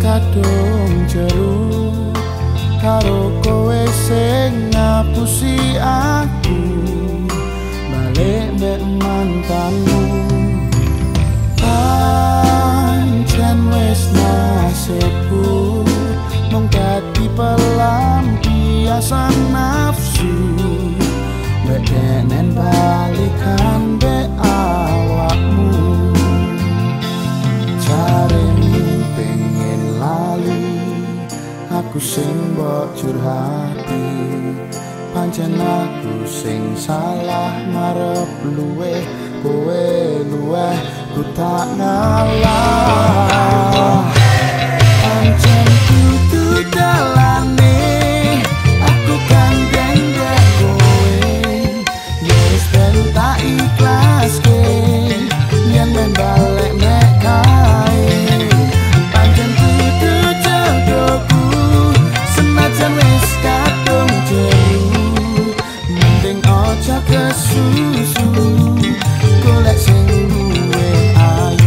kadung jeruk karo kowe sing ngapusi aku balik mek mantanmu. Pancen wis nasibku mung dadi pelampiasan nafsu mek denen balikan be awakmu. Jaremu pengen lali aku sing mbok curhati, pancen aku sing salah marep luweh kowe luweh ku tak ngalah. Pancen kudu dalane aku gandeng dek kowe, wis ben tak ikhlaske yen men balik mek kae. Pancen kudu jodohku senajan wis kadung jeru, mending aja kesusu golek sing luwih ayu.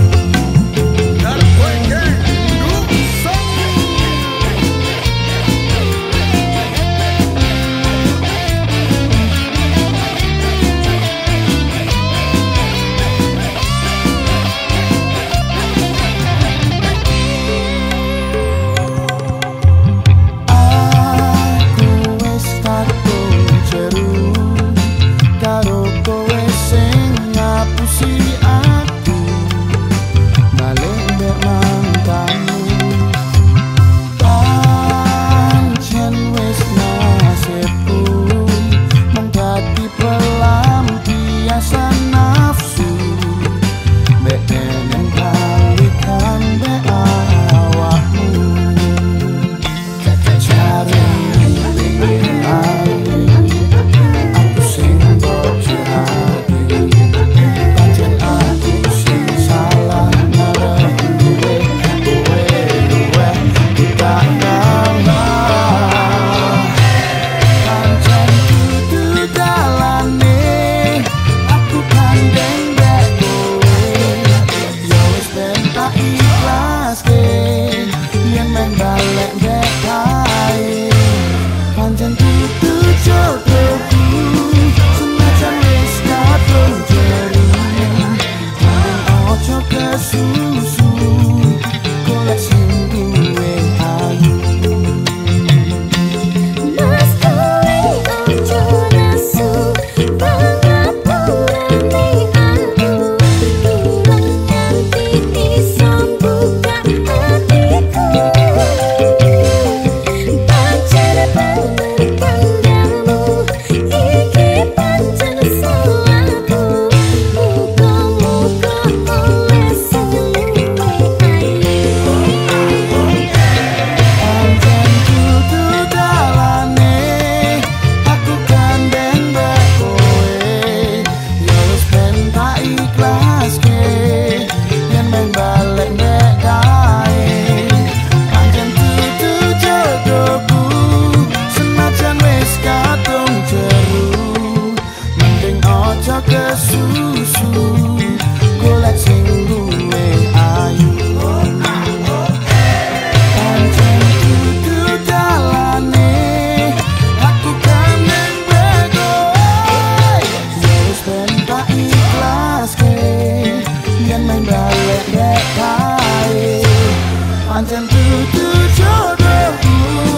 Pancen kudu jodohku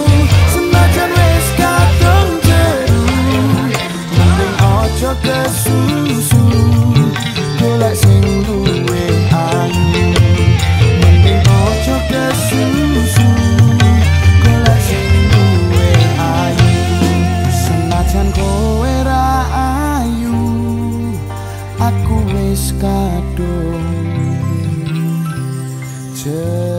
senajan wis kadung jeru, mending aja kesusu golek sing luwih ayu. Mending aja kesusu golek sing luwih ayu. Senajan kowe ra ayu aku wis kadung jeru.